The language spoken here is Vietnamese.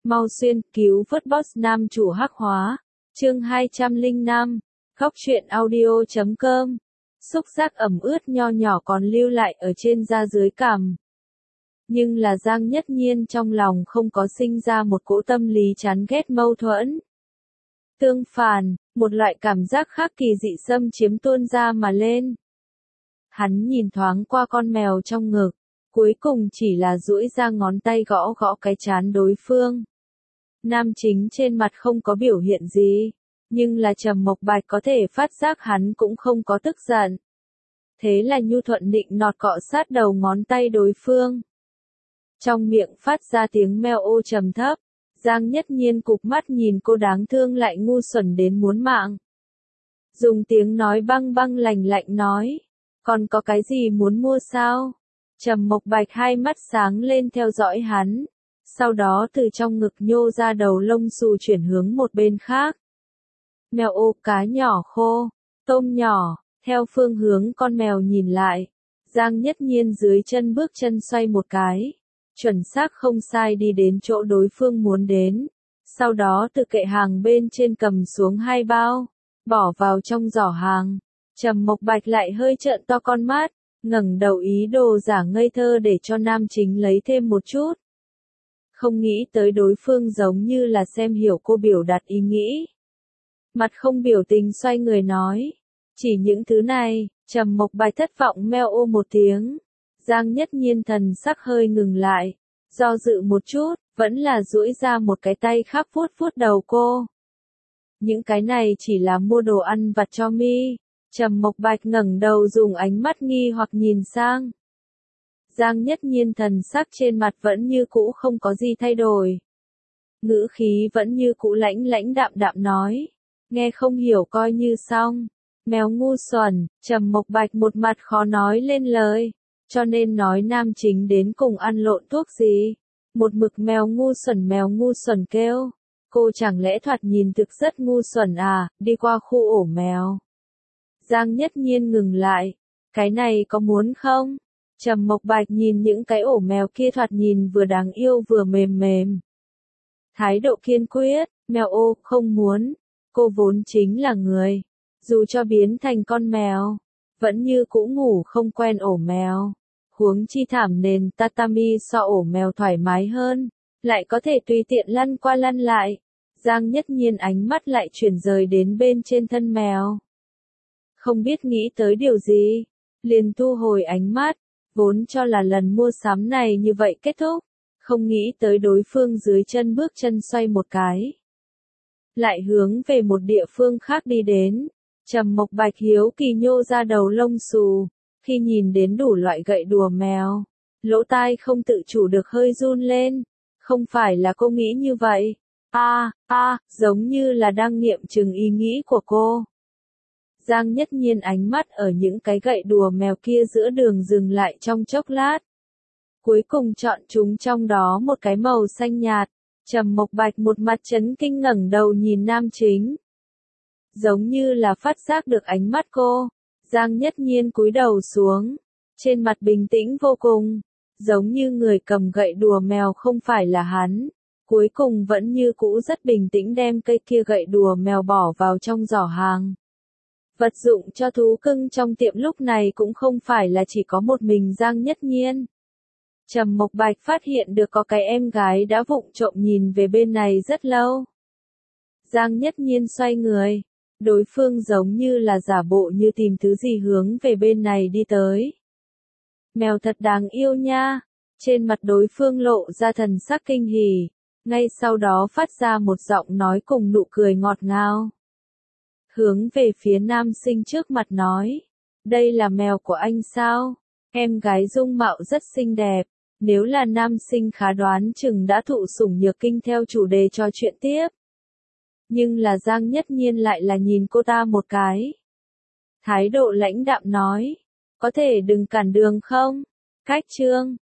Mau xuyên, cứu vớt boss nam chủ hắc hóa. Chương 205. Góc truyện audio.com. Xúc giác ẩm ướt nho nhỏ còn lưu lại ở trên da dưới cằm. Nhưng là Giang Nhất Nhiên trong lòng không có sinh ra một cỗ tâm lý chán ghét mâu thuẫn. Tương phản, một loại cảm giác khác kỳ dị xâm chiếm tuôn ra mà lên. Hắn nhìn thoáng qua con mèo trong ngực, cuối cùng chỉ là duỗi ra ngón tay gõ gõ cái trán đối phương. Nam chính trên mặt không có biểu hiện gì, nhưng là Trầm Mộc Bạch có thể phát giác hắn cũng không có tức giận. Thế là nhu thuận nịnh nọt cọ sát đầu ngón tay đối phương. Trong miệng phát ra tiếng meo ô trầm thấp, Giang Nhất Nhiên cụp mắt nhìn cô đáng thương lại ngu xuẩn đến muốn mạng. Dùng tiếng nói băng băng lạnh lạnh nói, còn có cái gì muốn mua sao? Trầm Mộc Bạch hai mắt sáng lên theo dõi hắn, sau đó từ trong ngực nhô ra đầu lông xù chuyển hướng một bên khác. Mèo ô, cá nhỏ khô, tôm nhỏ, theo phương hướng con mèo nhìn lại, Giang Nhất Nhiên dưới chân bước chân xoay một cái, chuẩn xác không sai đi đến chỗ đối phương muốn đến, sau đó từ kệ hàng bên trên cầm xuống hai bao, bỏ vào trong giỏ hàng. Trầm Mộc Bạch lại hơi trợn to con mắt, ngẩng đầu ý đồ giả ngây thơ để cho nam chính lấy thêm một chút. Không nghĩ tới đối phương giống như là xem hiểu cô biểu đạt ý nghĩ. Mặt không biểu tình xoay người nói, chỉ những thứ này. Trầm Mộc Bạch thất vọng meo ô một tiếng. Giang Nhất Nhiên thần sắc hơi ngừng lại, do dự một chút, vẫn là duỗi ra một cái tay khác vuốt vuốt đầu cô. Những cái này chỉ là mua đồ ăn vặt cho mi. Trầm Mộc Bạch ngẩng đầu dùng ánh mắt nghi hoặc nhìn sang. Giang Nhất Nhiên thần sắc trên mặt vẫn như cũ không có gì thay đổi. Ngữ khí vẫn như cũ lãnh lãnh đạm đạm nói, nghe không hiểu coi như xong. Mèo ngu xuẩn, Trầm Mộc Bạch một mặt khó nói lên lời, cho nên nói nam chính đến cùng ăn lộn thuốc gì. Một mực mèo ngu xuẩn kêu, cô chẳng lẽ thoạt nhìn thực rất ngu xuẩn à, đi qua khu ổ mèo. Giang Nhất Nhiên ngừng lại, cái này có muốn không? Trầm Mộc Bạch nhìn những cái ổ mèo kia thoạt nhìn vừa đáng yêu vừa mềm mềm. Thái độ kiên quyết, mèo ô, không muốn, cô vốn chính là người. Dù cho biến thành con mèo, vẫn như cũ ngủ không quen ổ mèo. Huống chi thảm nền tatami so ổ mèo thoải mái hơn, lại có thể tùy tiện lăn qua lăn lại. Giang Nhất Nhiên ánh mắt lại chuyển rời đến bên trên thân mèo. Không biết nghĩ tới điều gì, liền thu hồi ánh mắt, vốn cho là lần mua sắm này như vậy kết thúc, không nghĩ tới đối phương dưới chân bước chân xoay một cái. Lại hướng về một địa phương khác đi đến. Trầm Mộc Bạch hiếu kỳ nhô ra đầu lông xù, khi nhìn đến đủ loại gậy đùa mèo, lỗ tai không tự chủ được hơi run lên, không phải là cô nghĩ như vậy, giống như là đang nghiệm chứng ý nghĩ của cô. Giang Nhất Nhiên ánh mắt ở những cái gậy đùa mèo kia giữa đường dừng lại trong chốc lát. Cuối cùng chọn chúng trong đó một cái màu xanh nhạt, Trầm Mộc Bạch một mặt chấn kinh ngẩng đầu nhìn nam chính. Giống như là phát giác được ánh mắt cô, Giang Nhất Nhiên cúi đầu xuống, trên mặt bình tĩnh vô cùng, giống như người cầm gậy đùa mèo không phải là hắn, cuối cùng vẫn như cũ rất bình tĩnh đem cây kia gậy đùa mèo bỏ vào trong giỏ hàng. Vật dụng cho thú cưng trong tiệm lúc này cũng không phải là chỉ có một mình Giang Nhất Nhiên. Trầm Mộc Bạch phát hiện được có cái em gái đã vụng trộm nhìn về bên này rất lâu. Giang Nhất Nhiên xoay người. Đối phương giống như là giả bộ như tìm thứ gì hướng về bên này đi tới. Mèo thật đáng yêu nha. Trên mặt đối phương lộ ra thần sắc kinh hỉ. Ngay sau đó phát ra một giọng nói cùng nụ cười ngọt ngào. Hướng về phía nam sinh trước mặt nói. Đây là mèo của anh sao? Em gái dung mạo rất xinh đẹp. Nếu là nam sinh khá đoán chừng đã thụ sủng nhược kinh theo chủ đề trò chuyện tiếp. Nhưng là Giang Nhất Nhiên lại là nhìn cô ta một cái. Thái độ lãnh đạm nói, có thể đừng cản đường không? Cách chương,